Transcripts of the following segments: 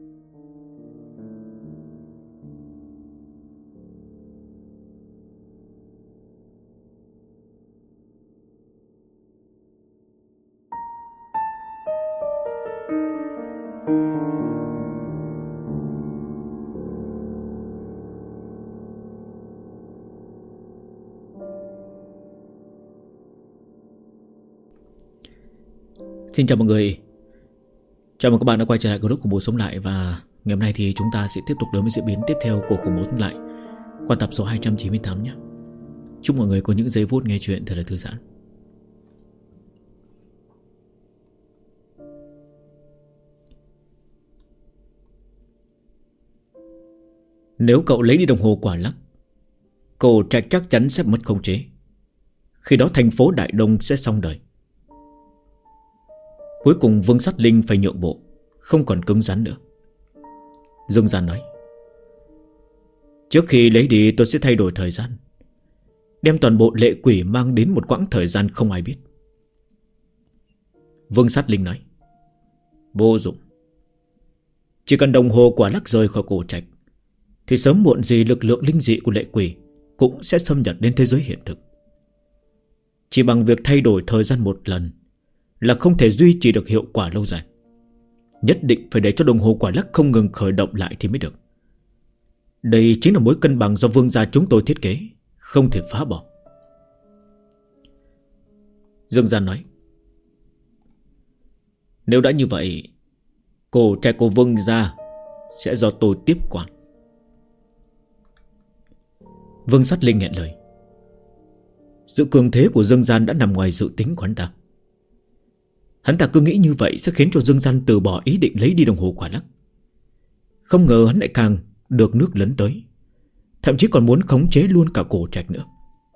Xin chào mọi người. Chào mừng các bạn đã quay trở lại group Khủng Bố Sống Lại. Và ngày hôm nay thì chúng ta sẽ tiếp tục đến với diễn biến tiếp theo của Khủng Bố Sống Lại qua tập số 298 nhé. Chúc mọi người có những giây phút nghe chuyện thật là thư giãn. Nếu cậu lấy đi đồng hồ quả lắc, Cổ Trạch chắc chắn sẽ mất khống chế. Khi đó thành phố Đại Đông sẽ xong đời. Cuối cùng Vương Sát Linh phải nhượng bộ, không còn cứng rắn nữa. Dương Gian nói: trước khi lấy đi tôi sẽ thay đổi thời gian, đem toàn bộ lệ quỷ mang đến một quãng thời gian không ai biết. Vương Sát Linh nói: vô dụng. Chỉ cần đồng hồ quả lắc rời khỏi Cổ Trạch thì sớm muộn gì lực lượng linh dị của lệ quỷ cũng sẽ xâm nhập đến thế giới hiện thực. Chỉ bằng việc thay đổi thời gian một lần là không thể duy trì được hiệu quả lâu dài. Nhất định phải để cho đồng hồ quả lắc không ngừng khởi động lại thì mới được. Đây chính là mối cân bằng do Vương gia chúng tôi thiết kế, không thể phá bỏ. Dương Gian nói: nếu đã như vậy, Cổ Trạch của Vương gia sẽ do tôi tiếp quản. Vương Sát Linh nghẹn lời. Sự cường thế của Dương Gian đã nằm ngoài dự tính của hắn ta. Hắn ta cứ nghĩ như vậy sẽ khiến cho Dương Gian từ bỏ ý định lấy đi đồng hồ quả lắc. Không ngờ hắn lại càng được nước lấn tới, thậm chí còn muốn khống chế luôn cả Cổ Trạch nữa.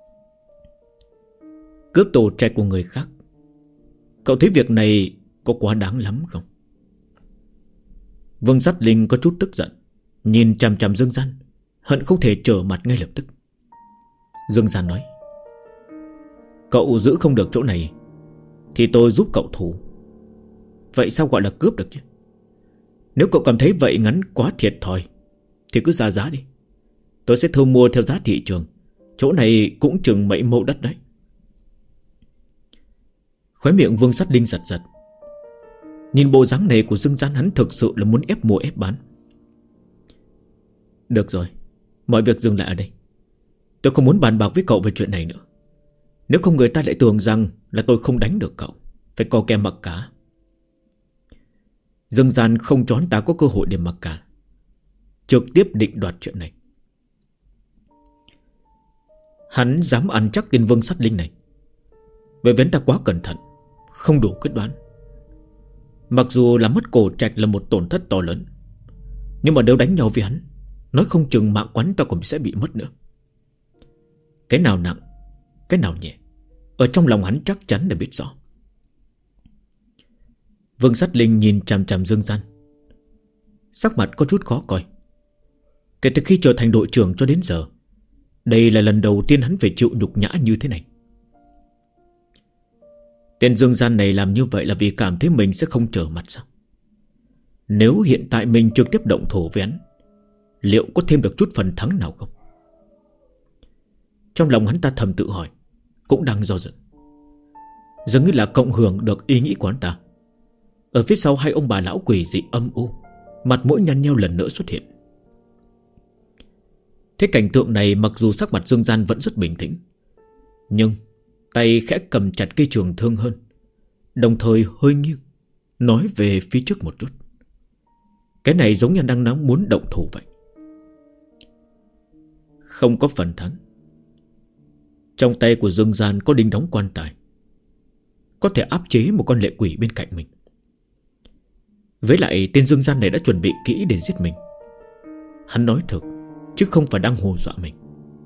Cướp tổ trạch của người khác, cậu thấy việc này có quá đáng lắm không? Vương Sát Linh có chút tức giận, nhìn chằm chằm Dương Gian, hận không thể trở mặt ngay lập tức. Dương Gian nói: cậu giữ không được chỗ này thì tôi giúp cậu thủ. Vậy sao gọi là cướp được chứ? Nếu cậu cảm thấy vậy ngắn quá thiệt thòi thì cứ ra giá đi, tôi sẽ thu mua theo giá thị trường. Chỗ này cũng chừng mấy mẫu đất đấy. Khóe miệng Vương Sát Linh giật giật. Nhìn bộ dáng này của Dương Gian, hắn thực sự là muốn ép mua ép bán. Được rồi, mọi việc dừng lại ở đây. Tôi không muốn bàn bạc với cậu về chuyện này nữa. Nếu không người ta lại tưởng rằng là tôi không đánh được cậu, phải co kè mặc cả. Dương Gian không cho hắn ta có cơ hội để mặc cả, trực tiếp định đoạt chuyện này. Hắn dám ăn chắc tên Vương Sát Linh này bởi vì hắn ta quá cẩn thận, không đủ quyết đoán. Mặc dù là mất Cổ Trạch là một tổn thất to lớn, nhưng mà nếu đánh nhau với hắn, nói không chừng mạng quán ta còn sẽ bị mất nữa. Cái nào nặng, cái nào nhẹ, ở trong lòng hắn chắc chắn đã biết rõ. Vương Sát Linh nhìn chằm chằm Dương Gian, sắc mặt có chút khó coi. Kể từ khi trở thành đội trưởng cho đến giờ, đây là lần đầu tiên hắn phải chịu nhục nhã như thế này. Tên Dương Gian này làm như vậy là vì cảm thấy mình sẽ không trở mặt sao? Nếu hiện tại mình trực tiếp động thủ với hắn, liệu có thêm được chút phần thắng nào không? Trong lòng hắn ta thầm tự hỏi, cũng đang do dự. Dường như là cộng hưởng được ý nghĩ của hắn ta. Ở phía sau hai ông bà lão quỷ dị âm u, mặt mũi nhăn nheo lần nữa xuất hiện. Thế cảnh tượng này, mặc dù sắc mặt Dương Gian vẫn rất bình tĩnh, nhưng tay khẽ cầm chặt cây trường thương hơn, đồng thời hơi nghiêng, nói về phía trước một chút. Cái này giống như đang muốn động thủ vậy. Không có phần thắng. Trong tay của Dương Gian có đinh đóng quan tài, có thể áp chế một con lệ quỷ bên cạnh mình. Với lại tên Dương Gian này đã chuẩn bị kỹ để giết mình. Hắn nói thật, chứ không phải đang hù dọa mình.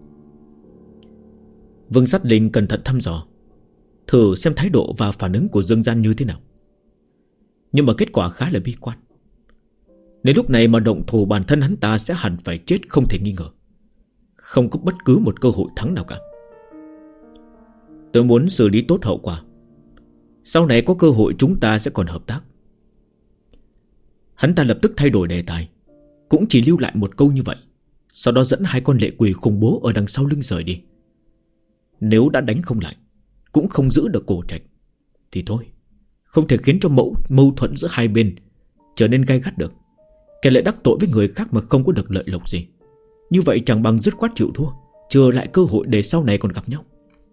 Vương Sát Linh cẩn thận thăm dò, thử xem thái độ và phản ứng của Dương Gian như thế nào. Nhưng mà kết quả khá là bi quan. Nếu lúc này mà động thủ, bản thân hắn ta sẽ hẳn phải chết không thể nghi ngờ, không có bất cứ một cơ hội thắng nào cả. Tôi muốn xử lý tốt hậu quả, sau này có cơ hội chúng ta sẽ còn hợp tác. Hắn ta lập tức thay đổi đề tài, cũng chỉ lưu lại một câu như vậy, sau đó dẫn hai con lệ quỷ khủng bố ở đằng sau lưng rời đi. Nếu đã đánh không lại, cũng không giữ được Cổ Trạch, thì thôi, không thể khiến cho mâu thuẫn giữa hai bên trở nên gay gắt được. Kẻ lại đắc tội với người khác mà không có được lợi lộc gì, như vậy chẳng bằng dứt khoát chịu thua, chừa lại cơ hội để sau này còn gặp nhau.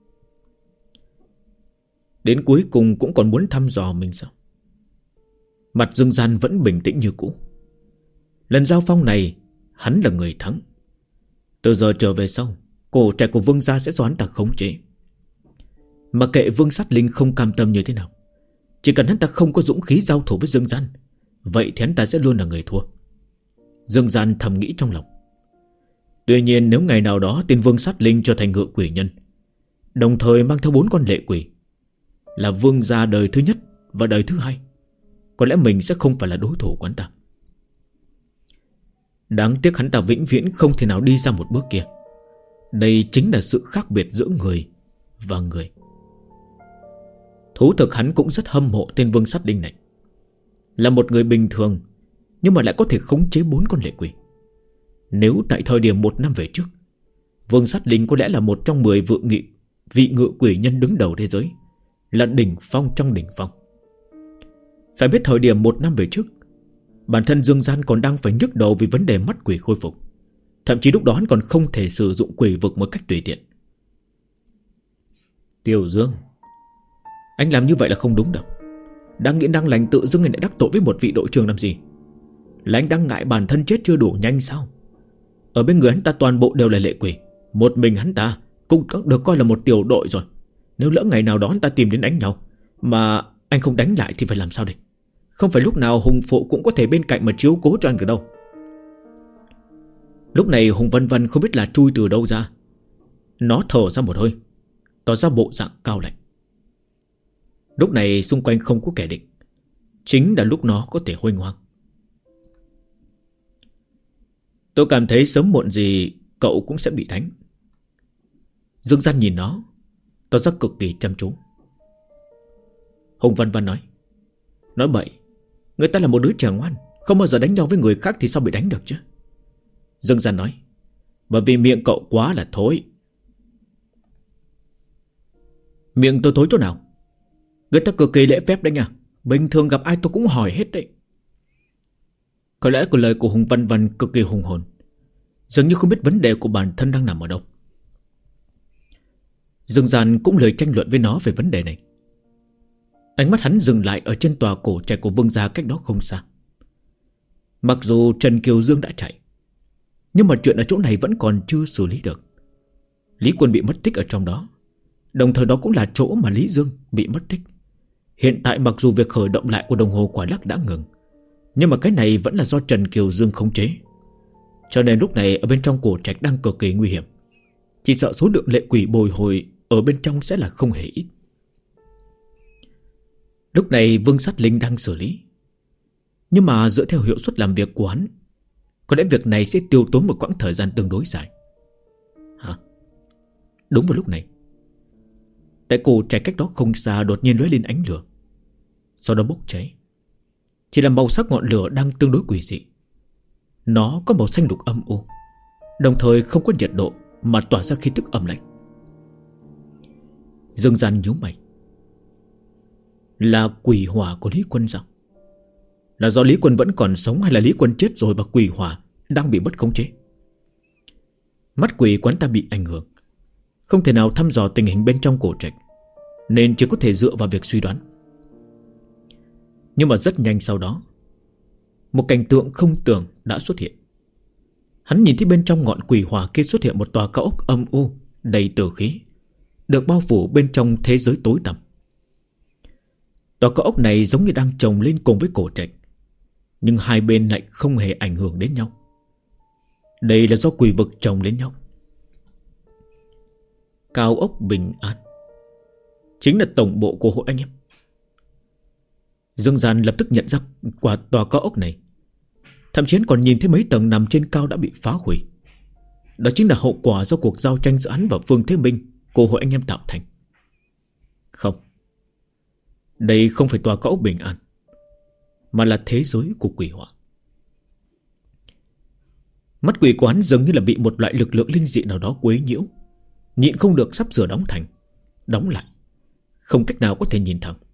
Đến cuối cùng cũng còn muốn thăm dò mình sao? Mặt Dương Gian vẫn bình tĩnh như cũ. Lần giao phong này hắn là người thắng. Từ giờ trở về sau, Cổ Trạch của Vương gia sẽ do hắn ta khống chế. Mà kệ Vương Sát Linh không cam tâm như thế nào, chỉ cần hắn ta không có dũng khí giao thủ với Dương Gian, vậy thì hắn ta sẽ luôn là người thua. Dương Gian thầm nghĩ trong lòng. Tuy nhiên nếu ngày nào đó tên Vương Sát Linh trở thành ngự quỷ nhân, đồng thời mang theo 4 con lệ quỷ, là vương gia đời thứ nhất và đời thứ hai, có lẽ mình sẽ không phải là đối thủ của hắn ta. Đáng tiếc hắn ta vĩnh viễn không thể nào đi ra một bước kia. Đây chính là sự khác biệt giữa người và người. Thú thực hắn cũng rất hâm mộ tên Vương Sát Linh này. Là một người bình thường, nhưng mà lại có thể khống chế 4 con lệ quỷ. Nếu tại thời điểm 1 năm về trước, Vương Sát Linh có lẽ là một trong 10 vị ngự quỷ nhân đứng đầu thế giới, là đỉnh phong trong đỉnh phong. Phải biết thời điểm 1 năm về trước, bản thân Dương Gian còn đang phải nhức đầu vì vấn đề mắt quỷ khôi phục. Thậm chí lúc đó hắn còn không thể sử dụng quỷ vực một cách tùy tiện. Tiểu Dương, anh làm như vậy là không đúng đâu. Đang nghĩ đang lành tự dưng anh lại đắc tội với một vị đội trưởng làm gì? Là anh đang ngại bản thân chết chưa đủ nhanh sao? Ở bên người hắn ta toàn bộ đều là lệ quỷ, một mình hắn ta cũng được coi là một tiểu đội rồi. Nếu lỡ ngày nào đó hắn ta tìm đến đánh nhau mà anh không đánh lại thì phải làm sao đây? Không phải lúc nào Hùng Phụ cũng có thể bên cạnh mà chiếu cố cho anh được đâu. Lúc này Hùng Vân Vân không biết là chui từ đâu ra. Nó thở ra một hơi, tỏ ra bộ dạng cao lạnh. Lúc này xung quanh không có kẻ địch, chính là lúc nó có thể huênh hoang. Tôi cảm thấy sớm muộn gì cậu cũng sẽ bị đánh. Dương Gian nhìn nó, tỏ ra cực kỳ chăm chú. Hùng Vân Vân nói bậy, người ta là một đứa trẻ ngoan, không bao giờ đánh nhau với người khác thì sao bị đánh được chứ? Dương Gian nói, bởi vì miệng cậu quá là thối. Miệng tôi thối chỗ nào? Người ta cực kỳ lễ phép đấy nha, bình thường gặp ai tôi cũng hỏi hết đấy. Có lẽ lời của Hùng Vân Vân cực kỳ hùng hồn, dường như không biết vấn đề của bản thân đang nằm ở đâu. Dương Gian cũng lời tranh luận với nó về vấn đề này. Ánh mắt hắn dừng lại ở trên tòa cổ trạch của Vương gia cách đó không xa. Mặc dù Trần Kiều Dương đã chạy, nhưng mà chuyện ở chỗ này vẫn còn chưa xử lý được. Lý Quân bị mất tích ở trong đó, đồng thời đó cũng là chỗ mà Lý Dương bị mất tích. Hiện tại mặc dù việc khởi động lại của đồng hồ quả lắc đã ngừng, nhưng mà cái này vẫn là do Trần Kiều Dương khống chế. Cho nên lúc này ở bên trong cổ trạch đang cực kỳ nguy hiểm. Chỉ sợ số lượng lệ quỷ bồi hồi ở bên trong sẽ là không hề ít. Lúc này Vương Sát Linh đang xử lý, nhưng mà dựa theo hiệu suất làm việc của hắn, có lẽ việc này sẽ tiêu tốn một quãng thời gian tương đối dài. Hả? Đúng vào lúc này, tại cổ trạch cách đó không xa đột nhiên lóe lên ánh lửa, sau đó bốc cháy. Chỉ là màu sắc ngọn lửa đang tương đối quỷ dị. Nó có màu xanh lục âm u, đồng thời không có nhiệt độ mà tỏa ra khí tức âm lạnh. Dương Gian nhíu mày. Là quỷ hỏa của Lý Quân sao? Là do Lý Quân vẫn còn sống, hay là Lý Quân chết rồi và quỷ hỏa đang bị mất khống chế? Mắt quỷ của hắn ta bị ảnh hưởng, không thể nào thăm dò tình hình bên trong cổ trạch, nên chỉ có thể dựa vào việc suy đoán. Nhưng mà rất nhanh sau đó, một cảnh tượng không tưởng đã xuất hiện. Hắn nhìn thấy bên trong ngọn quỷ hỏa kia xuất hiện một tòa cao ốc âm u đầy tử khí, được bao phủ bên trong thế giới tối tăm. Tòa cao ốc này giống như đang chồng lên cùng với cổ trạch, nhưng hai bên lại không hề ảnh hưởng đến nhau. Đây là do quỷ vực chồng lên nhau. Cao ốc Bình An chính là tổng bộ của hội anh em. Dương Gian lập tức nhận ra quả tòa cao ốc này, thậm chí còn nhìn thấy mấy tầng nằm trên cao đã bị phá hủy. Đó chính là hậu quả do cuộc giao tranh giữa hắn và Phương Thế Minh của hội anh em tạo thành. Không, đây không phải tòa cao ốc Bình An, mà là thế giới của quỷ hỏa. Mắt quỷ của hắn dường như là bị một loại lực lượng linh dị nào đó quấy nhiễu, nhịn không được sắp sửa đóng thành, đóng lại, không cách nào có thể nhìn thẳng.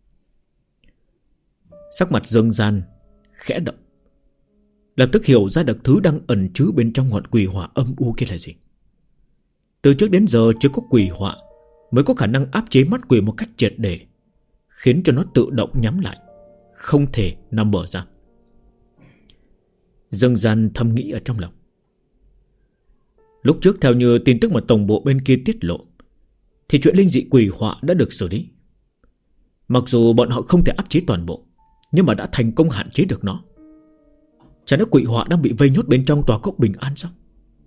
Sắc mặt Dương Gian khẽ động, lập tức hiểu ra được thứ đang ẩn chứa bên trong ngọn quỷ hỏa âm u kia là gì. Từ trước đến giờ chỉ có quỷ hỏa mới có khả năng áp chế mắt quỷ một cách triệt để, khiến cho nó tự động nhắm lại, không thể nằm mở ra. Dương Gian thầm nghĩ ở trong lòng. Lúc trước theo như tin tức mà tổng bộ bên kia tiết lộ, thì chuyện linh dị quỷ họa đã được xử lý. Mặc dù bọn họ không thể áp chế toàn bộ, nhưng mà đã thành công hạn chế được nó. Chẳng lẽ quỷ họa đang bị vây nhốt bên trong tòa cốc Bình An sao?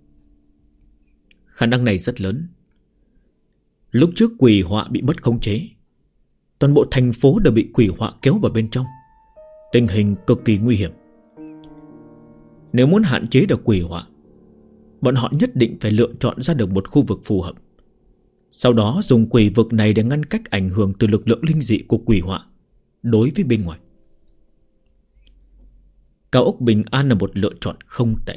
Khả năng này rất lớn. Lúc trước quỷ họa bị mất khống chế, toàn bộ thành phố đều bị quỷ họa kéo vào bên trong, tình hình cực kỳ nguy hiểm. Nếu muốn hạn chế được quỷ họa, bọn họ nhất định phải lựa chọn ra được một khu vực phù hợp, sau đó dùng quỷ vực này để ngăn cách ảnh hưởng từ lực lượng linh dị của quỷ họa đối với bên ngoài. Cao ốc Bình An là một lựa chọn không tệ.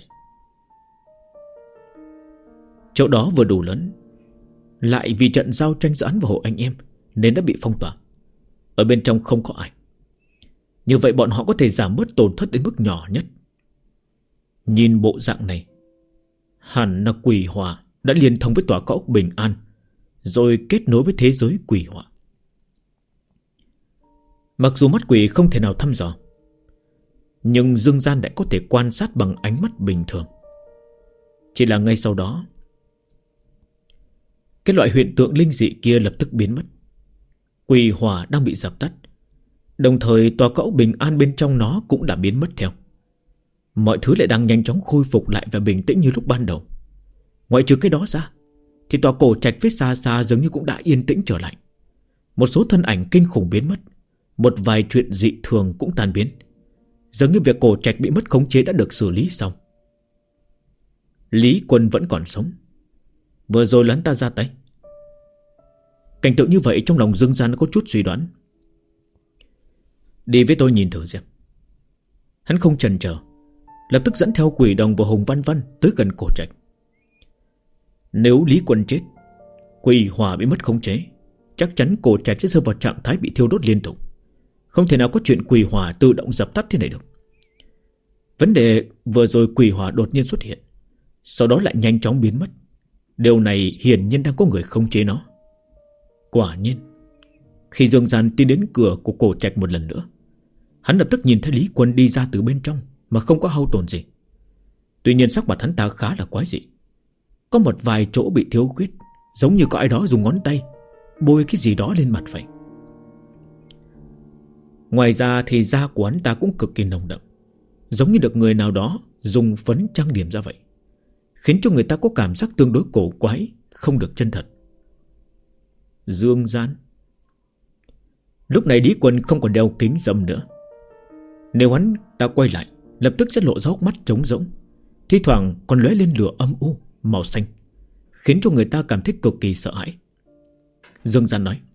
Chỗ đó vừa đủ lớn, lại vì trận giao tranh giữa hắn và Hộ Anh Em nên đã bị phong tỏa. Ở bên trong không có ai. Như vậy bọn họ có thể giảm bớt tổn thất đến mức nhỏ nhất. Nhìn bộ dạng này, hẳn là quỷ hỏa đã liên thông với tòa cao ốc Bình An, rồi kết nối với thế giới quỷ hỏa. Mặc dù mắt quỷ không thể nào thăm dò, nhưng Dương Gian lại có thể quan sát bằng ánh mắt bình thường. Chỉ là ngay sau đó, cái loại hiện tượng linh dị kia lập tức biến mất. Quỷ hỏa đang bị dập tắt, đồng thời tòa cao ốc Bình An bên trong nó cũng đã biến mất theo. Mọi thứ lại đang nhanh chóng khôi phục lại và bình tĩnh như lúc ban đầu. Ngoại trừ cái đó ra, thì tòa cổ trạch phía xa xa dường như cũng đã yên tĩnh trở lại. Một số thân ảnh kinh khủng biến mất, một vài chuyện dị thường cũng tan biến. Dường như việc cổ trạch bị mất khống chế đã được xử lý xong. Lý Quân vẫn còn sống. Vừa rồi hắn ta ra tay. Cảnh tượng như vậy trong lòng Dương Gian có chút suy đoán. Đi với tôi nhìn thử xem. Hắn không chần chờ, lập tức dẫn theo Quỷ Đồng và Hùng Văn Văn tới gần cổ trạch. Nếu Lý Quân chết, quỷ hỏa bị mất khống chế, chắc chắn cổ trạch sẽ rơi vào trạng thái bị thiêu đốt liên tục. Không thể nào có chuyện quỷ hỏa tự động dập tắt thế này được. Vấn đề vừa rồi quỷ hỏa đột nhiên xuất hiện, sau đó lại nhanh chóng biến mất. Điều này hiển nhiên đang có người khống chế nó. Quả nhiên, khi Dương Gian tiến đến cửa của cổ trạch một lần nữa, hắn lập tức nhìn thấy Lý Quân đi ra từ bên trong mà không có hao tổn gì. Tuy nhiên sắc mặt hắn ta khá là quái dị. Có một vài chỗ bị thiếu khuyết, giống như có ai đó dùng ngón tay bôi cái gì đó lên mặt vậy. Ngoài ra thì da của hắn ta cũng cực kỳ nồng đậm, giống như được người nào đó dùng phấn trang điểm ra vậy, khiến cho người ta có cảm giác tương đối cổ quái, không được chân thật. Dương Gian. Lúc này Lý Quân không còn đeo kính râm nữa. Nếu hắn ta quay lại, lập tức sẽ lộ ra hốc mắt trống rỗng, thi thoảng còn lóe lên lửa âm u màu xanh, khiến cho người ta cảm thấy cực kỳ sợ hãi. Dương Gian nói: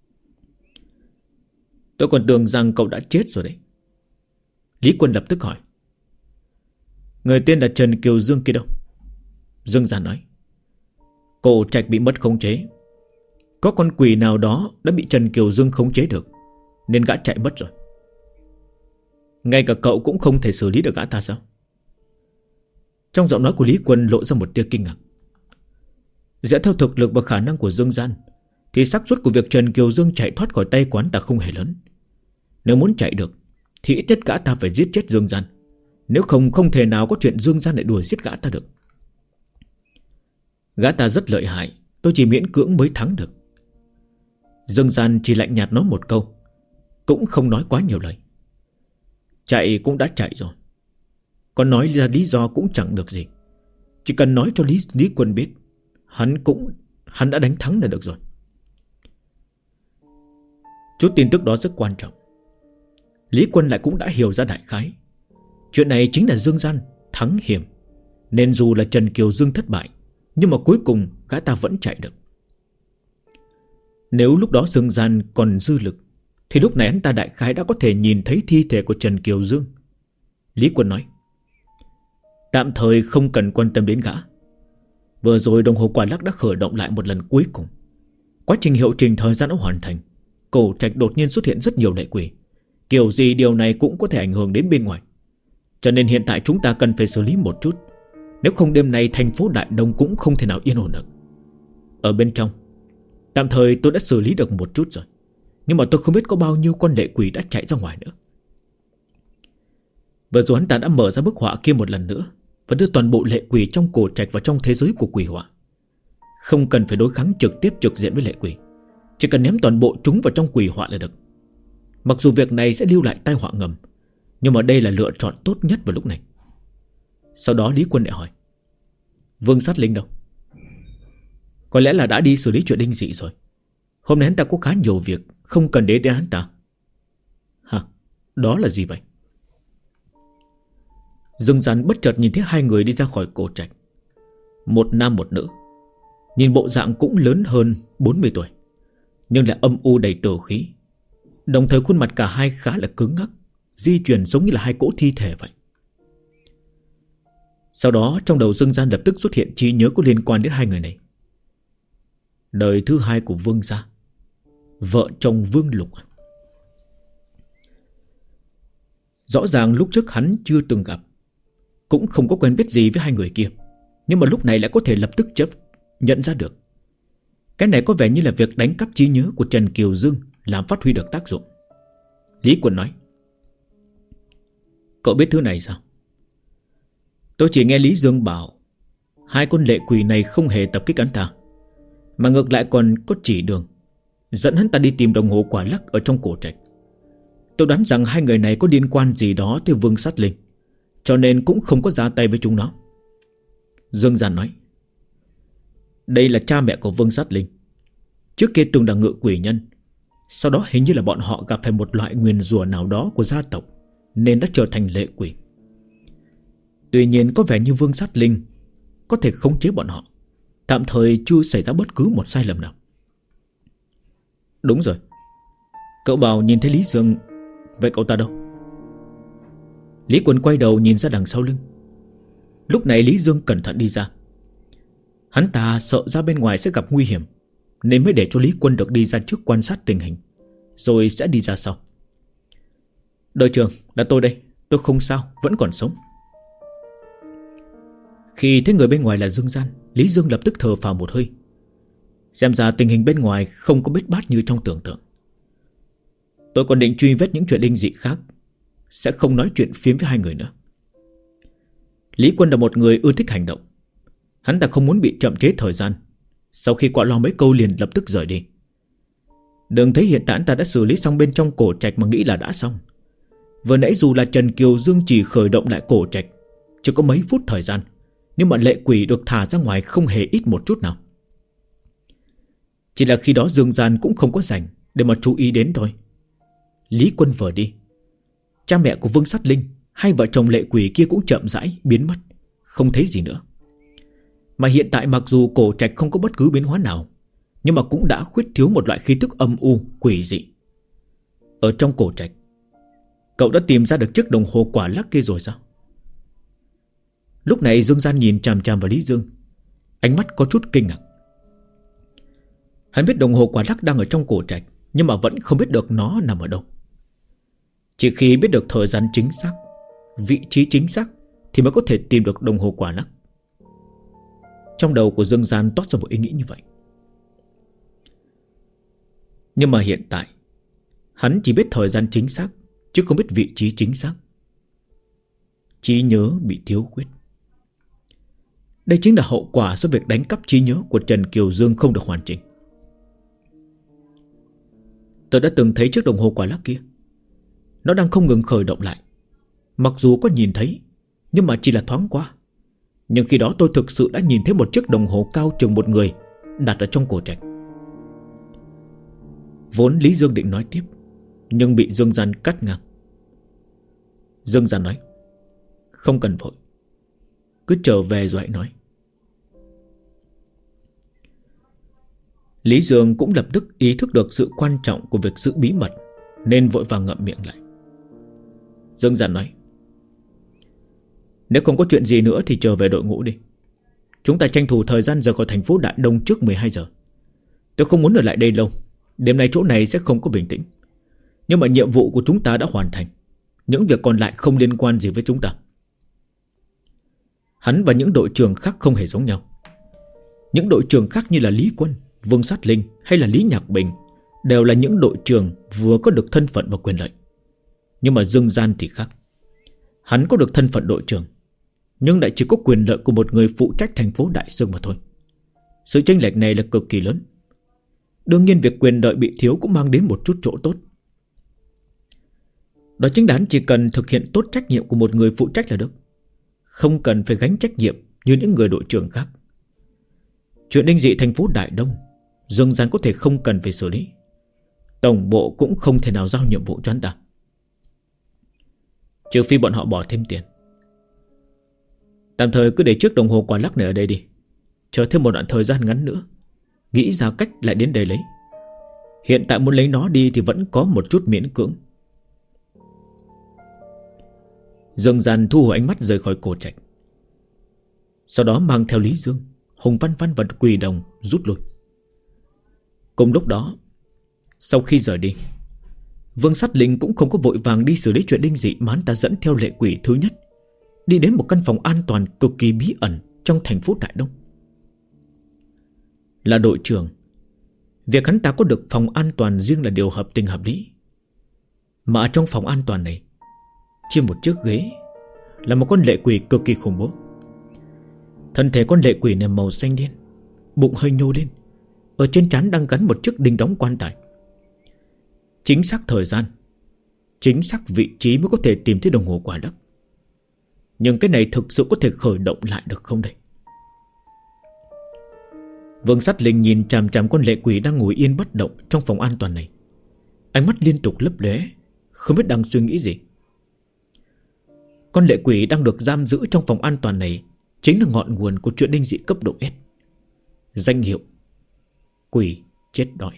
Tôi còn tưởng rằng cậu đã chết rồi đấy. Lý Quân lập tức hỏi: Người tên là Trần Kiều Dương kia đâu? Dương Gian nói: Cổ trạch bị mất khống chế. Có con quỷ nào đó đã bị Trần Kiều Dương khống chế được, nên gã chạy mất rồi. Ngay cả cậu cũng không thể xử lý được gã ta sao? Trong giọng nói của Lý Quân lộ ra một tia kinh ngạc. Dựa theo thực lực và khả năng của Dương Gian, thì xác suất của việc Trần Kiều Dương chạy thoát khỏi tay quán ta không hề lớn. Nếu muốn chạy được thì ít nhất gã ta phải giết chết Dương Gian. Nếu không, không thể nào có chuyện Dương Gian lại đuổi giết gã ta được. Gã ta rất lợi hại, tôi chỉ miễn cưỡng mới thắng được. Dương Gian chỉ lạnh nhạt nói một câu, cũng không nói quá nhiều lời. Chạy cũng đã chạy rồi, còn nói ra lý do cũng chẳng được gì. Chỉ cần nói cho Lý Quân biết Hắn đã đánh thắng là được rồi. Chút tin tức đó rất quan trọng. Lý Quân lại cũng đã hiểu ra đại khái. Chuyện này chính là Dương Gian thắng hiểm, nên dù là Trần Kiều Dương thất bại, nhưng mà cuối cùng gã ta vẫn chạy được. Nếu lúc đó Dương Gian còn dư lực, thì lúc này hắn ta đại khái đã có thể nhìn thấy thi thể của Trần Kiều Dương. Lý Quân nói: Tạm thời không cần quan tâm đến gã. Vừa rồi đồng hồ quả lắc đã khởi động lại một lần cuối cùng. Quá trình hiệu trình thời gian đã hoàn thành. Cổ trạch đột nhiên xuất hiện rất nhiều lệ quỷ. Kiểu gì điều này cũng có thể ảnh hưởng đến bên ngoài. Cho nên hiện tại chúng ta cần phải xử lý một chút. Nếu không đêm nay thành phố Đại Đông cũng không thể nào yên ổn được. Ở bên trong, tạm thời tôi đã xử lý được một chút rồi, nhưng mà tôi không biết có bao nhiêu con lệ quỷ đã chạy ra ngoài nữa. Vừa rồi hắn ta đã mở ra bức họa kia một lần nữa và đưa toàn bộ lệ quỷ trong cổ trạch vào trong thế giới của quỷ họa. Không cần phải đối kháng trực tiếp trực diện với lệ quỷ, chỉ cần ném toàn bộ chúng vào trong quỷ họa là được. Mặc dù việc này sẽ lưu lại tai họa ngầm, nhưng mà đây là lựa chọn tốt nhất vào lúc này. Sau đó Lý Quân lại hỏi: Vương Sát Linh đâu? Có lẽ là đã đi xử lý chuyện đinh dị rồi. Hôm nay hắn ta có khá nhiều việc, không cần để hắn ta. Hả? Đó là gì vậy? Dương Gian bất chợt nhìn thấy hai người đi ra khỏi cổ trạch. Một nam một nữ, nhìn bộ dạng cũng lớn hơn 40 tuổi, nhưng lại âm u đầy tử khí. Đồng thời khuôn mặt cả hai khá là cứng ngắc, di chuyển giống như là hai cỗ thi thể vậy. Sau đó trong đầu Dương Gian lập tức xuất hiện trí nhớ có liên quan đến hai người này. Đời thứ hai của Vương gia, vợ chồng Vương Lục. Rõ ràng lúc trước hắn chưa từng gặp, cũng không có quen biết gì với hai người kia, nhưng mà lúc này lại có thể lập tức nhận ra được. Cái này có vẻ như là việc đánh cắp trí nhớ của Trần Kiều Dương làm phát huy được tác dụng. Lý Quân nói: Cậu biết thứ này sao? Tôi chỉ nghe Lý Dương bảo hai con lệ quỷ này không hề tập kích hắn ta, mà ngược lại còn có chỉ đường dẫn hắn ta đi tìm đồng hồ quả lắc ở trong cổ trạch. Tôi đoán rằng hai người này có liên quan gì đó tới Vương Sát Linh, cho nên cũng không có ra tay với chúng nó. Dương Giản nói: Đây là cha mẹ của Vương Sát Linh. Trước kia từng là ngự quỷ nhân, sau đó hình như là bọn họ gặp phải một loại nguyền rủa nào đó của gia tộc, nên đã trở thành lệ quỷ. Tuy nhiên có vẻ như Vương Sát Linh có thể khống chế bọn họ, tạm thời chưa xảy ra bất cứ một sai lầm nào. Đúng rồi. Cậu bảo nhìn thấy Lý Dương, vậy cậu ta đâu? Lý Quân quay đầu nhìn ra đằng sau lưng. Lúc này Lý Dương cẩn thận đi ra. Hắn ta sợ ra bên ngoài sẽ gặp nguy hiểm, nên mới để cho Lý Quân được đi ra trước quan sát tình hình, rồi sẽ đi ra sau. Đội trưởng, là tôi đây. Tôi không sao, vẫn còn sống. Khi thấy người bên ngoài là Dương Gian, Lý Dương lập tức thở phào một hơi. Xem ra tình hình bên ngoài không có bết bát như trong tưởng tượng. Tôi còn định truy vết những chuyện đinh dị khác, sẽ không nói chuyện phiếm với hai người nữa. Lý Quân là một người ưa thích hành động. Hắn ta không muốn bị chậm chế thời gian. Sau khi quạ lo mấy câu liền lập tức rời đi. Đừng thấy hiện tại hắn ta đã xử lý xong bên trong cổ trạch mà nghĩ là đã xong. Vừa nãy dù là Trần Kiều Dương chỉ khởi động lại cổ trạch chỉ có mấy phút thời gian, nhưng mà lệ quỷ được thả ra ngoài không hề ít một chút nào. Chỉ là khi đó Dương Gian cũng không có rảnh để mà chú ý đến thôi. Lý Quân vừa đi, cha mẹ của Vương Sát Linh, hai vợ chồng lệ quỷ kia cũng chậm rãi biến mất, không thấy gì nữa. Mà hiện tại mặc dù cổ trạch không có bất cứ biến hóa nào, nhưng mà cũng đã khuyết thiếu một loại khí tức âm u quỷ dị. Ở trong cổ trạch, cậu đã tìm ra được chiếc đồng hồ quả lắc kia rồi sao? Lúc này Dương Gian nhìn chằm chằm vào Lý Dương, ánh mắt có chút kinh ngạc. Hắn biết đồng hồ quả lắc đang ở trong cổ trạch, nhưng mà vẫn không biết được nó nằm ở đâu. Chỉ khi biết được thời gian chính xác, vị trí chính xác, thì mới có thể tìm được đồng hồ quả lắc. Trong đầu của Dương Gian toát ra một ý nghĩ như vậy. Nhưng mà hiện tại hắn chỉ biết thời gian chính xác, chứ không biết vị trí chính xác. Trí nhớ bị thiếu khuyết. Đây chính là hậu quả do việc đánh cắp trí nhớ của Trần Kiều Dương không được hoàn chỉnh. Tôi đã từng thấy chiếc đồng hồ quả lắc kia, nó đang không ngừng khởi động lại. Mặc dù có nhìn thấy, nhưng mà chỉ là thoáng qua. Nhưng khi đó tôi thực sự đã nhìn thấy một chiếc đồng hồ cao chừng một người đặt ở trong cổ trạch. Vốn Lý Dương định nói tiếp, nhưng bị Dương Gian cắt ngang. Dương Gian nói: Không cần vội, cứ trở về rồi hãy nói. Lý Dương cũng lập tức ý thức được sự quan trọng của việc giữ bí mật, nên vội vàng ngậm miệng lại. Dương Gian nói: Nếu không có chuyện gì nữa thì trở về đội ngũ đi. Chúng ta tranh thủ thời gian rời khỏi thành phố Đại Đông trước 12 giờ. Tôi không muốn ở lại đây lâu. Đêm nay chỗ này sẽ không có bình tĩnh. Nhưng mà nhiệm vụ của chúng ta đã hoàn thành. Những việc còn lại không liên quan gì với chúng ta. Hắn và những đội trưởng khác không hề giống nhau. Những đội trưởng khác như là Lý Quân, Vương Sát Linh hay là Lý Nhạc Bình đều là những đội trưởng vừa có được thân phận và quyền lợi. Nhưng mà Dương Gian thì khác. Hắn có được thân phận đội trưởng, nhưng lại chỉ có quyền lợi của một người phụ trách thành phố Đại Sương mà thôi. Sự chênh lệch này là cực kỳ lớn. Đương nhiên việc quyền lợi bị thiếu cũng mang đến một chút chỗ tốt. Đó chính là hắn chỉ cần thực hiện tốt trách nhiệm của một người phụ trách là được, không cần phải gánh trách nhiệm như những người đội trưởng khác. Chuyện đinh dị thành phố Đại Đông, Dương Gian có thể không cần phải xử lý. Tổng bộ cũng không thể nào giao nhiệm vụ cho hắn ta, trừ phi bọn họ bỏ thêm tiền. Tạm thời cứ để chiếc đồng hồ quả lắc này ở đây đi. Chờ thêm một đoạn thời gian ngắn nữa, nghĩ ra cách lại đến đây lấy. Hiện tại muốn lấy nó đi thì vẫn có một chút miễn cưỡng. Dương Gian thu hồi ánh mắt rời khỏi Cổ Trạch, sau đó mang theo Lý Dương, Hùng Văn Văn và Quỳ Đồng rút lui. Cùng lúc đó, sau khi rời đi, Vương Sát Linh cũng không có vội vàng đi xử lý chuyện đinh dị mà hắn ta dẫn theo Lệ Quỷ thứ nhất, đi đến một căn phòng an toàn cực kỳ bí ẩn trong thành phố Đại Đông. Là đội trưởng, việc hắn ta có được phòng an toàn riêng là điều hợp tình hợp lý. Mà ở trong phòng an toàn này, trên một chiếc ghế là một con lệ quỷ cực kỳ khủng bố. Thân thể con lệ quỷ này màu xanh đen, bụng hơi nhô lên, ở trên trán đang gắn một chiếc đinh đóng quan tài. Chính xác thời gian, chính xác vị trí mới có thể tìm thấy đồng hồ quả đất. Nhưng cái này thực sự có thể khởi động lại được không đây? Vương Sát Linh nhìn chằm chằm con lệ quỷ đang ngồi yên bất động trong phòng an toàn này, ánh mắt liên tục lấp lóe, không biết đang suy nghĩ gì. Con lệ quỷ đang được giam giữ trong phòng an toàn này chính là ngọn nguồn của chuyện đinh dị cấp độ S. Danh hiệu Quỷ chết đói.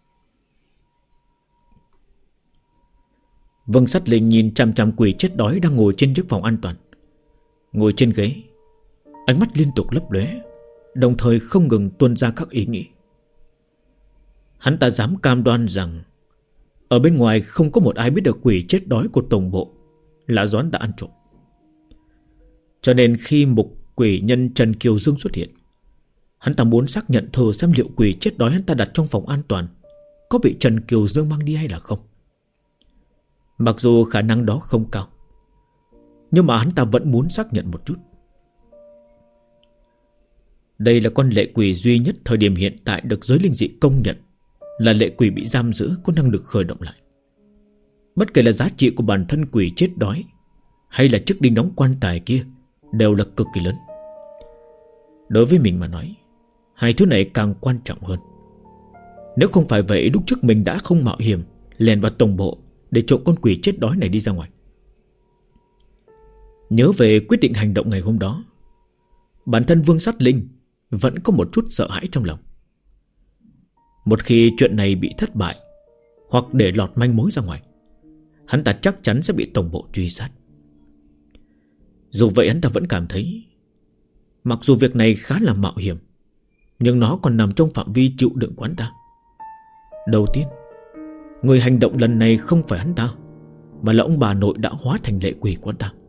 Vương Sát Linh nhìn chằm chằm quỷ chết đói đang ngồi trên chiếc phòng an toàn, ngồi trên ghế, ánh mắt liên tục lấp lóe, đồng thời không ngừng tuôn ra các ý nghĩ. Hắn ta dám cam đoan rằng ở bên ngoài không có một ai biết được quỷ chết đói của tổng bộ là do hắn đã ăn trộm. Cho nên khi mục quỷ nhân Trần Kiều Dương xuất hiện, hắn ta muốn xác nhận thử xem liệu quỷ chết đói hắn ta đặt trong phòng an toàn có bị Trần Kiều Dương mang đi hay là không. Mặc dù khả năng đó không cao, nhưng mà hắn ta vẫn muốn xác nhận một chút. Đây là con lệ quỷ duy nhất thời điểm hiện tại được giới linh dị công nhận là lệ quỷ bị giam giữ có năng lực khởi động lại. Bất kể là giá trị của bản thân quỷ chết đói hay là chiếc đinh đóng quan tài kia đều là cực kỳ lớn. Đối với mình mà nói, hai thứ này càng quan trọng hơn. Nếu không phải vậy, lúc trước mình đã không mạo hiểm lèn vào tổng bộ để trộm con quỷ chết đói này đi ra ngoài. Nhớ về quyết định hành động ngày hôm đó, bản thân Vương Sát Linh vẫn có một chút sợ hãi trong lòng. Một khi chuyện này bị thất bại hoặc để lọt manh mối ra ngoài, hắn ta chắc chắn sẽ bị tổng bộ truy sát. Dù vậy hắn ta vẫn cảm thấy mặc dù việc này khá là mạo hiểm, nhưng nó còn nằm trong phạm vi chịu đựng của hắn ta. Đầu tiên, người hành động lần này không phải hắn ta, mà là ông bà nội đã hóa thành lệ quỷ của hắn ta.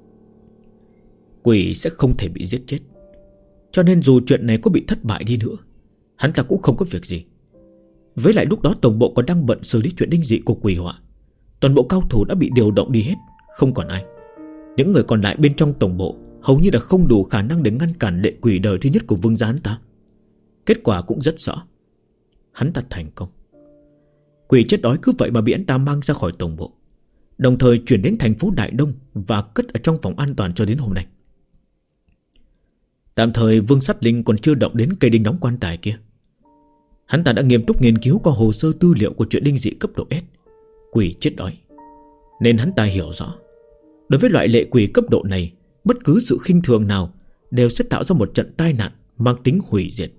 Quỷ sẽ không thể bị giết chết, cho nên dù chuyện này có bị thất bại đi nữa, hắn ta cũng không có việc gì. Với lại lúc đó tổng bộ còn đang bận xử lý chuyện đinh dị của quỷ họa, toàn bộ cao thủ đã bị điều động đi hết, không còn ai. Những người còn lại bên trong tổng bộ hầu như là không đủ khả năng để ngăn cản lệ quỷ đời thứ nhất của Vương gia hắn ta. Kết quả cũng rất rõ, hắn ta thành công. Quỷ chết đói cứ vậy mà bị hắn ta mang ra khỏi tổng bộ, đồng thời chuyển đến thành phố Đại Đông và cất ở trong phòng an toàn cho đến hôm nay. Tạm thời Vương Sát Linh còn chưa động đến cây đinh đóng quan tài kia. Hắn ta đã nghiêm túc nghiên cứu qua hồ sơ tư liệu của chuyện đinh dị cấp độ S, quỷ chết đói, nên hắn ta hiểu rõ, đối với loại lệ quỷ cấp độ này, bất cứ sự khinh thường nào đều sẽ tạo ra một trận tai nạn mang tính hủy diệt.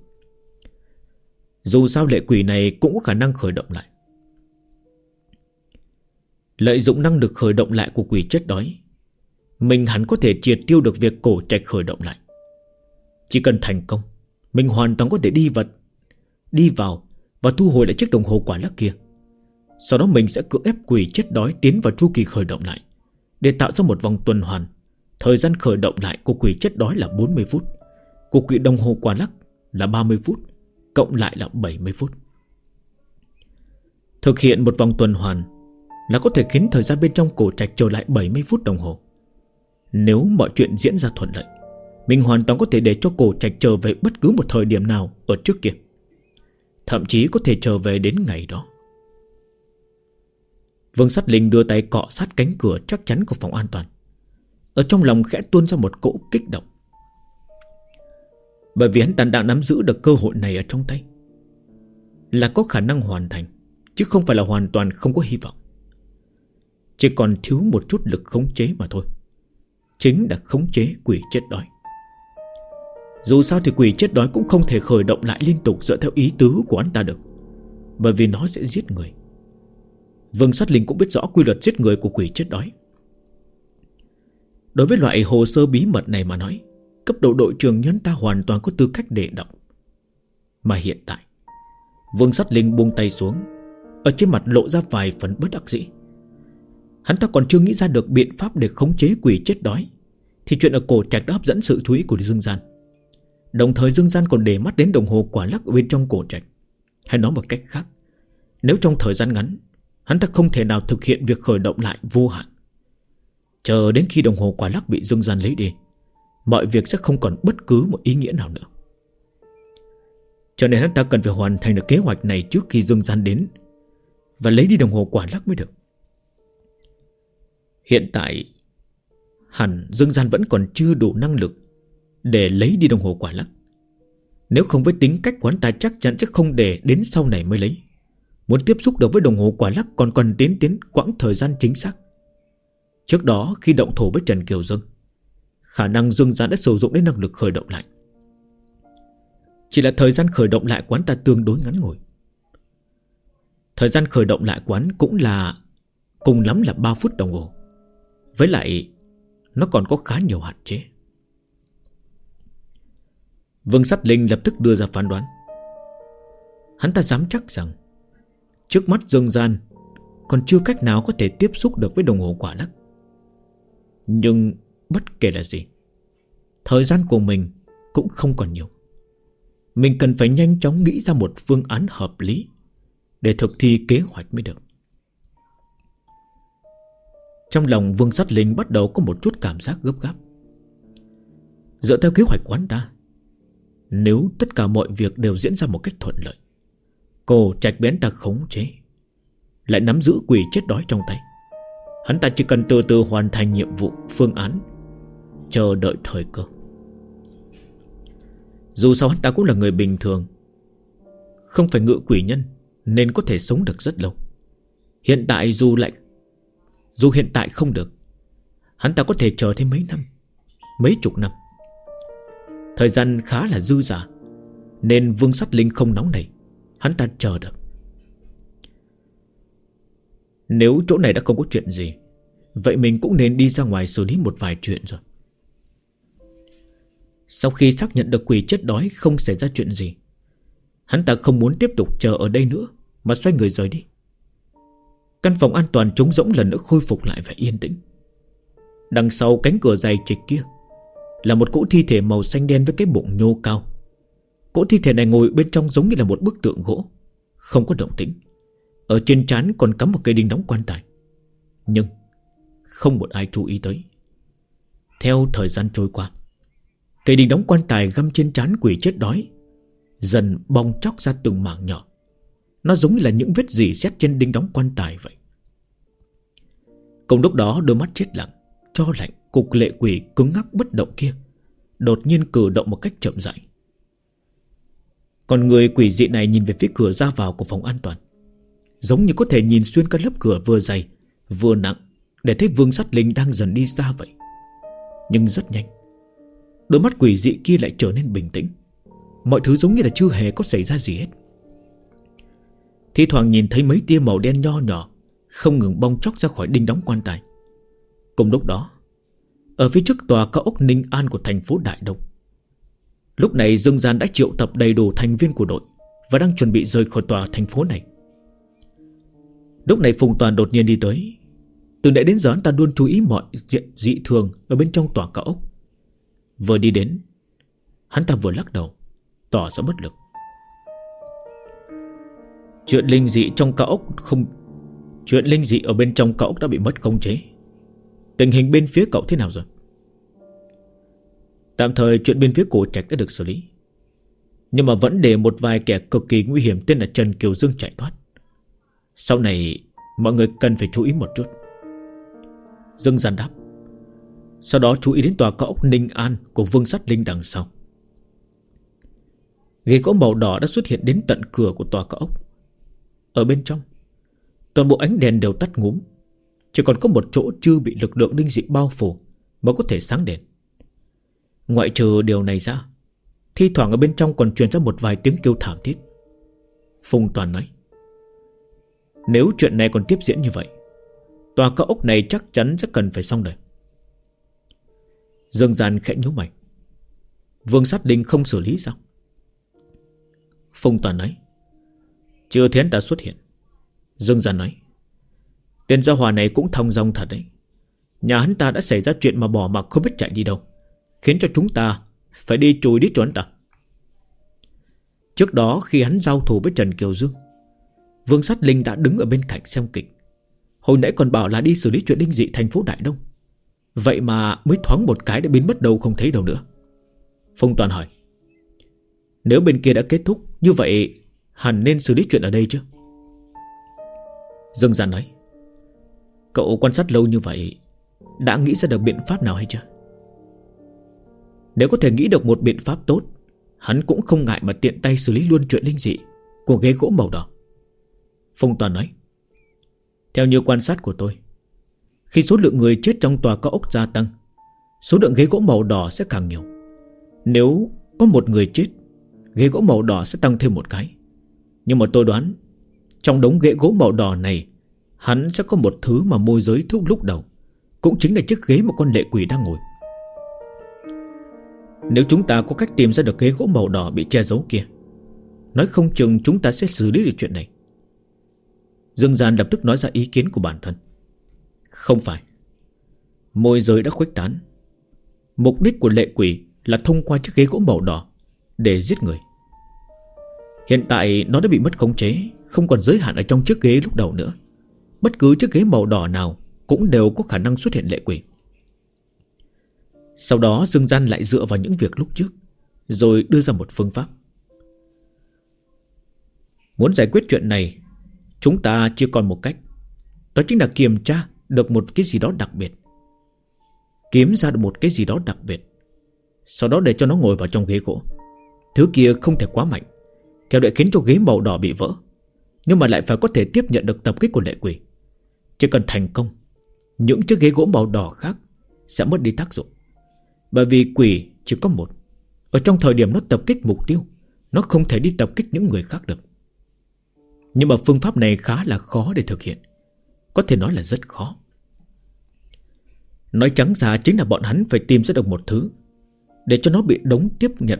Dù sao lệ quỷ này cũng có khả năng khởi động lại. Lợi dụng năng lực khởi động lại của quỷ chết đói, mình hẳn có thể triệt tiêu được việc cổ trạch khởi động lại. Chỉ cần thành công, mình hoàn toàn có thể đi vào và thu hồi lại chiếc đồng hồ quả lắc kia. Sau đó mình sẽ cưỡng ép quỷ chết đói tiến vào chu kỳ khởi động lại, để tạo ra một vòng tuần hoàn. Thời gian khởi động lại của quỷ chết đói là 40 phút, của quỷ đồng hồ quả lắc là 30 phút, cộng lại là 70 phút. Thực hiện một vòng tuần hoàn là có thể khiến thời gian bên trong cổ trạch trở lại 70 phút đồng hồ. Nếu mọi chuyện diễn ra thuận lợi, mình hoàn toàn có thể để cho cổ trạch trở về bất cứ một thời điểm nào ở trước kia, thậm chí có thể trở về đến ngày đó. Vương Sát Linh đưa tay cọ sát cánh cửa chắc chắn của phòng an toàn. Ở trong lòng khẽ tuôn ra một cỗ kích động, bởi vì hắn ta đang nắm giữ được cơ hội này ở trong tay, là có khả năng hoàn thành, chứ không phải là hoàn toàn không có hy vọng. Chỉ còn thiếu một chút lực khống chế mà thôi, chính là khống chế quỷ chết đói. Dù sao thì quỷ chết đói cũng không thể khởi động lại liên tục dựa theo ý tứ của hắn ta được, bởi vì nó sẽ giết người. Vương Sát Linh cũng biết rõ quy luật giết người của quỷ chết đói. Đối với loại hồ sơ bí mật này mà nói, cấp độ đội trưởng nhân ta hoàn toàn có tư cách để đọc. Mà hiện tại Vương Sát Linh buông tay xuống, ở trên mặt lộ ra vài phần bất đắc dĩ. Hắn ta còn chưa nghĩ ra được biện pháp để khống chế quỷ chết đói, thì chuyện ở cổ trạch đã hấp dẫn sự chú ý của Dương Gian. Đồng thời Dương Gian còn để mắt đến đồng hồ quả lắc ở bên trong cổ trạch. Hay nói một cách khác, nếu trong thời gian ngắn hắn ta không thể nào thực hiện việc khởi động lại vô hạn, chờ đến khi đồng hồ quả lắc bị Dương Gian lấy đi, mọi việc sẽ không còn bất cứ một ý nghĩa nào nữa. Cho nên hắn ta cần phải hoàn thành được kế hoạch này trước khi Dương Gian đến và lấy đi đồng hồ quả lắc mới được. Hiện tại hẳn Dương Gian vẫn còn chưa đủ năng lực để lấy đi đồng hồ quả lắc. Nếu không, với tính cách của hắn ta chắc chắn sẽ không để đến sau này mới lấy. Muốn tiếp xúc được với đồng hồ quả lắc còn cần đến quãng thời gian chính xác. Trước đó khi động thổ với Trần Kiều Dương, khả năng Dương Gian đã sử dụng đến năng lực khởi động lại. Chỉ là thời gian khởi động lại của hắn ta tương đối ngắn ngủi. Thời gian khởi động lại của hắn cũng là cùng lắm là 3 phút đồng hồ. Với lại nó còn có khá nhiều hạn chế. Vương Sát Linh lập tức đưa ra phán đoán. Hắn ta dám chắc rằng trước mắt Dương Gian còn chưa cách nào có thể tiếp xúc được với đồng hồ quả lắc. Nhưng bất kể là gì, thời gian của mình cũng không còn nhiều. Mình cần phải nhanh chóng nghĩ ra một phương án hợp lý để thực thi kế hoạch mới được. Trong lòng Vương Sát Linh bắt đầu có một chút cảm giác gấp gáp. Dựa theo kế hoạch của hắn ta, nếu tất cả mọi việc đều diễn ra một cách thuận lợi, cổ trạch bén ta khống chế, lại nắm giữ quỷ chết đói trong tay, hắn ta chỉ cần từ từ hoàn thành nhiệm vụ, phương án, chờ đợi thời cơ. Dù sao hắn ta cũng là người bình thường, không phải ngự quỷ nhân, nên có thể sống được rất lâu. Hiện tại dù hiện tại không được, hắn ta có thể chờ thêm mấy năm, mấy chục năm. Thời gian khá là dư dả, nên Vương Sát Linh không nóng nảy. Hắn ta chờ được. Nếu chỗ này đã không có chuyện gì, vậy mình cũng nên đi ra ngoài xử lý một vài chuyện rồi. Sau khi xác nhận được quỷ chết đói không xảy ra chuyện gì, hắn ta không muốn tiếp tục chờ ở đây nữa, mà xoay người rời đi. Căn phòng an toàn trống rỗng lần nữa khôi phục lại vẻ yên tĩnh. Đằng sau cánh cửa dày trịch kia là một cỗ thi thể màu xanh đen với cái bụng nhô cao. Cỗ thi thể này ngồi bên trong giống như là một bức tượng gỗ, không có động tĩnh. Ở trên trán còn cắm một cây đinh đóng quan tài, nhưng không một ai chú ý tới. Theo thời gian trôi qua, cây đinh đóng quan tài găm trên trán quỷ chết đói dần bong tróc ra từng mảng nhỏ. Nó giống như là những vết rỉ sét trên đinh đóng quan tài vậy. Cùng lúc đó, đôi mắt chết lặng, cho lạnh, cục lệ quỷ cứng ngắc bất động kia đột nhiên cử động một cách chậm rãi. Còn người quỷ dị này nhìn về phía cửa ra vào của phòng an toàn, giống như có thể nhìn xuyên các lớp cửa vừa dày vừa nặng, để thấy Vương Sát Linh đang dần đi xa vậy. Nhưng rất nhanh, đôi mắt quỷ dị kia lại trở nên bình tĩnh. Mọi thứ giống như là chưa hề có xảy ra gì hết. Thi thoảng nhìn thấy mấy tia màu đen nho nhỏ không ngừng bong tróc ra khỏi đinh đóng quan tài. Cùng lúc đó, Ở phía trước tòa cao ốc Ninh An của thành phố Đại Đông. Lúc này Dương Gian đã triệu tập đầy đủ thành viên của đội và đang chuẩn bị rời khỏi tòa thành phố này. Lúc này Phùng Toàn đột nhiên đi tới. Từ nãy đến giờ hắn ta luôn chú ý mọi diện dị thường ở bên trong tòa cao ốc. Vừa đi đến, hắn ta vừa lắc đầu, tỏ ra bất lực. Chuyện linh dị ở bên trong cao ốc đã bị mất khống chế. Tình hình bên phía cậu thế nào rồi? Tạm thời chuyện bên phía Cổ Trạch đã được xử lý, nhưng mà vẫn để một vài kẻ cực kỳ nguy hiểm tên là Trần Kiều Dương chạy thoát. Sau này mọi người cần phải chú ý một chút. Dương Gian đáp. Sau đó chú ý đến tòa cao ốc Ninh An của Vương Sát Linh đằng sau. Ghế gỗ màu đỏ đã xuất hiện đến tận cửa của tòa cao ốc. Ở bên trong, toàn bộ ánh đèn đều tắt ngúm, chỉ còn có một chỗ chưa bị lực lượng linh dị bao phủ mới có thể sáng đèn. Ngoại trừ điều này ra, thi thoảng ở bên trong còn truyền ra một vài tiếng kêu thảm thiết. Phùng Toàn nói, nếu chuyện này còn tiếp diễn như vậy, tòa cao ốc này chắc chắn sẽ cần phải xong đời. Dương Gian khẽ nhíu mày. Vương Sát Linh không xử lý sao? Phùng Toàn nói, chưa thấy hắn ta xuất hiện. Dương Gian nói, tên gia hỏa này cũng thong dong thật đấy. Nhà hắn ta đã xảy ra chuyện mà bỏ mặc không biết chạy đi đâu, khiến cho chúng ta phải đi chùi đít cho hắn ta. Trước đó khi hắn giao thủ với Trần Kiều Dương, Vương Sát Linh đã đứng ở bên cạnh xem kịch. Hồi nãy còn bảo là đi xử lý chuyện linh dị thành phố Đại Đông, vậy mà mới thoáng một cái đã biến mất đâu không thấy đâu nữa. Phong Toàn hỏi, nếu bên kia đã kết thúc, như vậy hẳn nên xử lý chuyện ở đây chứ? Dương Gian nói, cậu quan sát lâu như vậy, đã nghĩ ra được biện pháp nào hay chưa? Nếu có thể nghĩ được một biện pháp tốt, hắn cũng không ngại mà tiện tay xử lý luôn chuyện linh dị của ghế gỗ màu đỏ. Phong Toàn nói, theo như quan sát của tôi, khi số lượng người chết trong tòa cao ốc gia tăng, số lượng ghế gỗ màu đỏ sẽ càng nhiều. Nếu có một người chết, ghế gỗ màu đỏ sẽ tăng thêm một cái. Nhưng mà tôi đoán, trong đống ghế gỗ màu đỏ này, hắn sẽ có một thứ mà môi giới thúc lúc đầu, cũng chính là chiếc ghế mà con lệ quỷ đang ngồi. Nếu chúng ta có cách tìm ra được ghế gỗ màu đỏ bị che giấu kia, nói không chừng chúng ta sẽ xử lý được chuyện này. Dương Gian lập tức nói ra ý kiến của bản thân. Không phải, môi giới đã khuếch tán. Mục đích của lệ quỷ là thông qua chiếc ghế gỗ màu đỏ để giết người. Hiện tại nó đã bị mất khống chế, không còn giới hạn ở trong chiếc ghế lúc đầu nữa. Bất cứ chiếc ghế màu đỏ nào cũng đều có khả năng xuất hiện lệ quỷ. Sau đó Dương Gian lại dựa vào những việc lúc trước, rồi đưa ra một phương pháp. Muốn giải quyết chuyện này, chúng ta chỉ còn một cách, đó chính là kiểm tra được một cái gì đó đặc biệt. Kiếm ra được một cái gì đó đặc biệt, sau đó để cho nó ngồi vào trong ghế gỗ. Thứ kia không thể quá mạnh, kẻo để khiến cho ghế màu đỏ bị vỡ, nhưng mà lại phải có thể tiếp nhận được tập kích của lệ quỷ. Chỉ cần thành công, những chiếc ghế gỗ màu đỏ khác sẽ mất đi tác dụng. Bởi vì quỷ chỉ có một, ở trong thời điểm nó tập kích mục tiêu, nó không thể đi tập kích những người khác được. Nhưng mà phương pháp này khá là khó để thực hiện, có thể nói là rất khó. Nói trắng ra chính là bọn hắn phải tìm ra được một thứ để cho nó bị động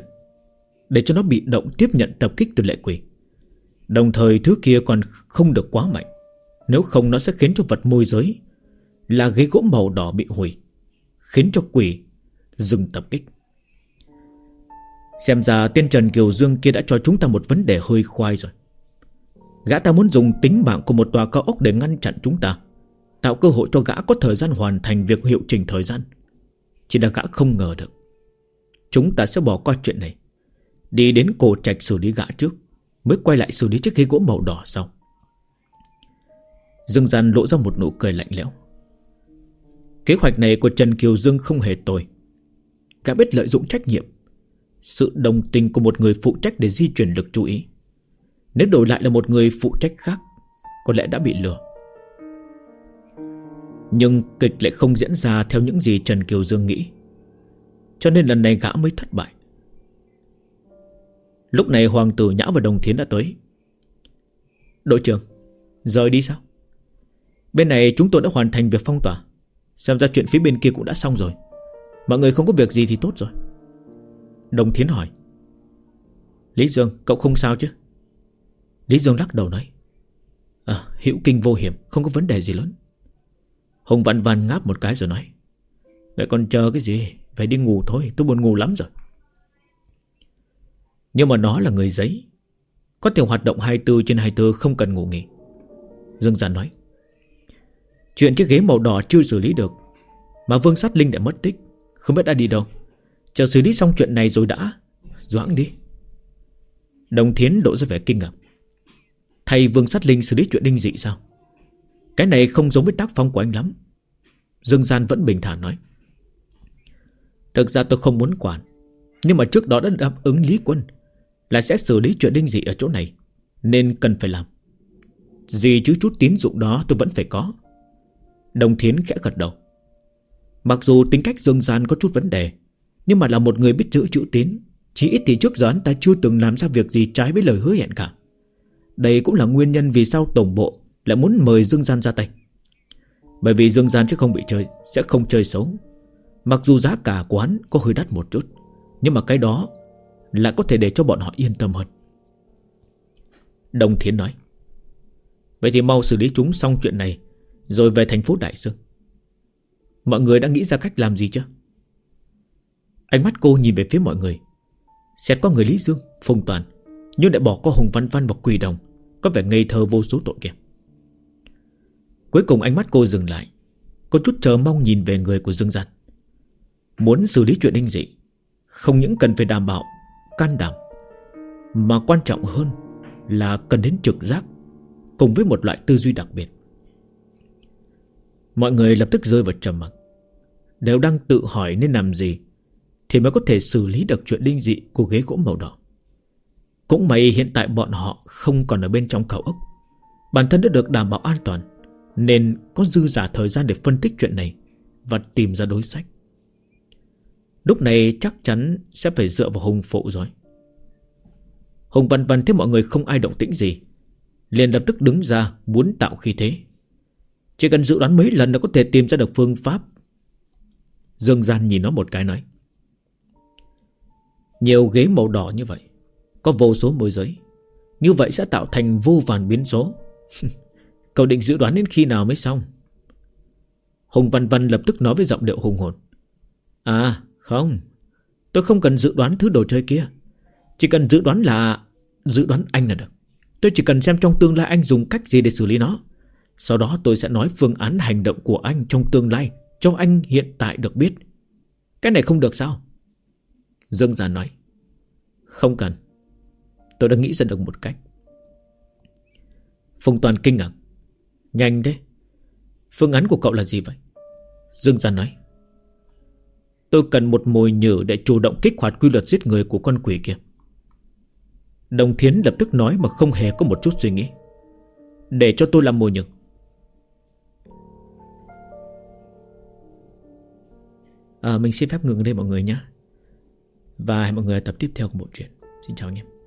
tiếp nhận tập kích từ lệ quỷ. Đồng thời thứ kia còn không được quá mạnh, nếu không nó sẽ khiến cho vật môi giới là ghế gỗ màu đỏ bị hủy, khiến cho quỷ dừng tập kích. Xem ra tên Trần Kiều Dương kia đã cho chúng ta một vấn đề hơi khoai rồi. Gã ta muốn dùng tính mạng của một tòa cao ốc để ngăn chặn chúng ta, tạo cơ hội cho gã có thời gian hoàn thành việc hiệu chỉnh thời gian. Chỉ là gã không ngờ được chúng ta sẽ bỏ qua chuyện này, đi đến Cổ Trạch xử lý gã trước, mới quay lại xử lý chiếc ghế gỗ màu đỏ sau. Dương Gian lộ ra một nụ cười lạnh lẽo. Kế hoạch này của Trần Kiều Dương không hề tồi. Gã biết lợi dụng trách nhiệm, sự đồng tình của một người phụ trách để di chuyển lực chú ý. Nếu đổi lại là một người phụ trách khác, có lẽ đã bị lừa. Nhưng kịch lại không diễn ra theo những gì Trần Kiều Dương nghĩ, cho nên lần này gã mới thất bại. Lúc này Hoàng Tử Nhã và Đồng Thiến đã tới. Đội trưởng, rời đi sao? Bên này chúng tôi đã hoàn thành việc phong tỏa, xem ra chuyện phía bên kia cũng đã xong rồi. Mọi người không có việc gì thì tốt rồi. Đồng Thiến hỏi. Lý Dương, cậu không sao chứ? Lý Dương lắc đầu nói. Hữu kinh vô hiểm, không có vấn đề gì lớn. Hùng Văn Văn ngáp một cái rồi nói. Vậy còn chờ cái gì? Phải đi ngủ thôi, tôi buồn ngủ lắm rồi. Nhưng mà nó là người giấy, có thể hoạt động 24/24, không cần ngủ nghỉ. Dương Gian nói. Chuyện chiếc ghế màu đỏ chưa xử lý được, mà Vương Sát Linh đã mất tích, không biết đã đi đâu. Chờ xử lý xong chuyện này rồi đã. Doãn đi. Đồng Thiến độ ra vẻ kinh ngạc. Thầy Vương Sát Linh xử lý chuyện Đinh Dị sao? Cái này không giống với tác phong của anh lắm. Dương Gian vẫn bình thản nói. Thực ra tôi không muốn quản, nhưng mà trước đó đã đáp ứng Lý Quân là sẽ xử lý chuyện Đinh Dị ở chỗ này, nên cần phải làm. Gì chứ chút tín dụng đó tôi vẫn phải có. Đồng Thiến khẽ gật đầu. Mặc dù tính cách Dương Gian có chút vấn đề, nhưng mà là một người biết giữ chữ tín. Chỉ ít thì trước giờ anh ta chưa từng làm ra việc gì trái với lời hứa hẹn cả. Đây cũng là nguyên nhân vì sao tổng bộ lại muốn mời Dương Gian ra tay. Bởi vì Dương Gian sẽ không chơi xấu. Mặc dù giá cả của hắn có hơi đắt một chút, nhưng mà cái đó lại có thể để cho bọn họ yên tâm hơn. Đồng Thiến nói. Vậy thì mau xử lý chúng xong chuyện này, rồi về thành phố Đại Sương. Mọi người đã nghĩ ra cách làm gì chưa? Ánh mắt cô nhìn về phía mọi người, xét qua người Lý Dương, Phùng Toàn, nhưng lại bỏ qua Hùng Văn Văn và Quỳ Đồng, có vẻ ngây thơ vô số tội kia. Cuối cùng ánh mắt cô dừng lại, có chút chờ mong nhìn về người của Dương Gian. Muốn xử lý chuyện Đinh Dị, không những cần phải đảm bảo can đảm, mà quan trọng hơn là cần đến trực giác cùng với một loại tư duy đặc biệt. Mọi người lập tức rơi vào trầm mặc, đều đang tự hỏi nên làm gì thì mới có thể xử lý được chuyện Đinh Dị của ghế gỗ màu đỏ. Cũng may hiện tại bọn họ không còn ở bên trong cao ốc, bản thân đã được đảm bảo an toàn, nên có dư giả thời gian để phân tích chuyện này và tìm ra đối sách. Lúc này chắc chắn sẽ phải dựa vào Hùng phụ rồi. Hùng Văn Văn thấy mọi người không ai động tĩnh gì, liền lập tức đứng ra muốn tạo khí thế. Chỉ cần dự đoán mấy lần là có thể tìm ra được phương pháp. Dương Gian nhìn nó một cái nói. Nhiều ghế màu đỏ như vậy, có vô số môi giới, như vậy sẽ tạo thành vô vàn biến số. Cậu định dự đoán đến khi nào mới xong? Hùng Văn Văn lập tức nói với giọng điệu hùng hồn. À không, tôi không cần dự đoán thứ đồ chơi kia. Chỉ cần dự đoán anh là được. Tôi chỉ cần xem trong tương lai anh dùng cách gì để xử lý nó. Sau đó tôi sẽ nói phương án hành động của anh trong tương lai cho anh hiện tại được biết. Cái này không được sao? Dương Già nói. Không cần, tôi đã nghĩ ra được một cách. Phùng Toàn kinh ngạc. Nhanh thế, phương án của cậu là gì vậy? Dương Già nói. Tôi cần một mồi nhử để chủ động kích hoạt quy luật giết người của con quỷ kia. Đồng Thiến lập tức nói mà không hề có một chút suy nghĩ. Để cho tôi làm mồi nhử. Mình xin phép ngừng ở đây mọi người nhé. Và hẹn mọi người ở tập tiếp theo của bộ truyện. Xin chào anh em.